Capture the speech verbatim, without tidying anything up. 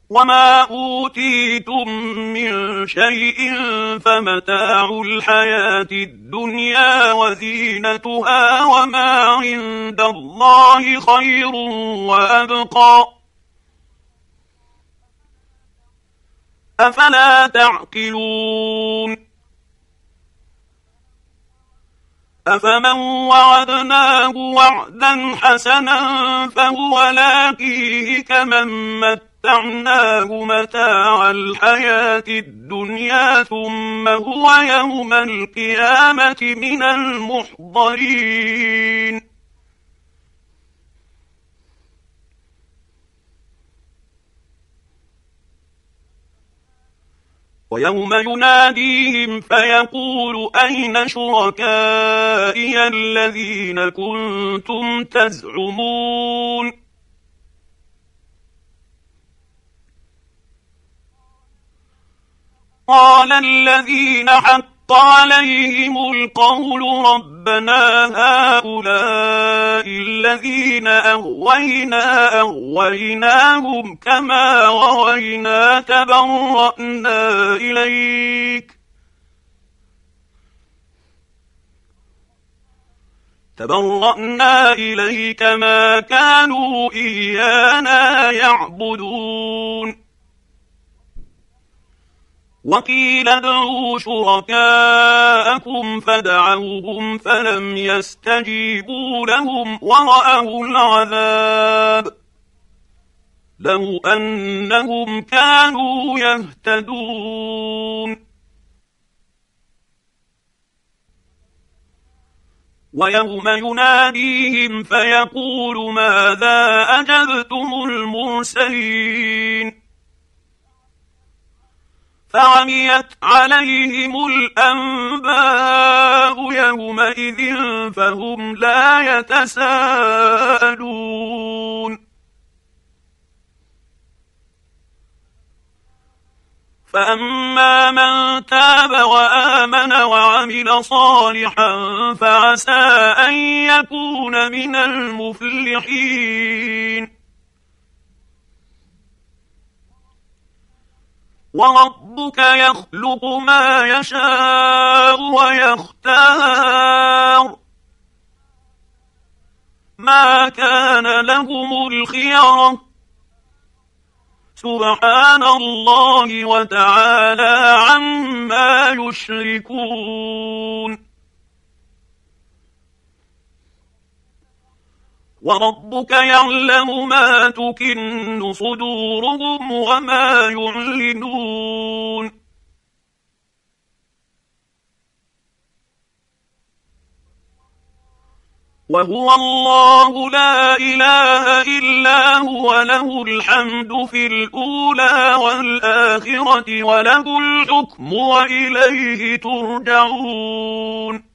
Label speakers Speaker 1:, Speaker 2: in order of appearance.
Speaker 1: وما أوتيتم من شيء فمتاع الحياة الدنيا وزينتها وما عند الله خير وأبقى أفلا تعقلون أفمن وعدناه وعدا حسنا فهو لاقيه كمن متعناه متاع الحياة الدنيا ثم هو يوم القيامة من المحضرين ويوم يناديهم فيقول أين شركائي الذين كنتم تزعمون قال الذين حق عليهم القول ربنا هؤلاء الذين أغوينا أغويناهم كما غوينا تبرأنا إليك تبرأنا إليك ما كانوا إيانا يعبدون وقيل ادعوا شركاءكم فدعوهم فلم يستجيبوا لهم ورأوا العذاب لو أنهم كانوا يهتدون ويوم يناديهم فيقول ماذا أجبتم المرسلين فعميت عليهم الأنباء يومئذ فهم لا يتساءلون فأما من تاب وآمن وعمل صالحا فعسى أن يكون من المفلحين وربك يخلق ما يشاء ويختار ما كان لهم الخيرة سبحان الله وتعالى عما يشركون وربك يعلم ما تكن صدورهم وما يعلنون وهو الله لا إله إلا هو له الحمد في الأولى والآخرة وله الحكم وإليه ترجعون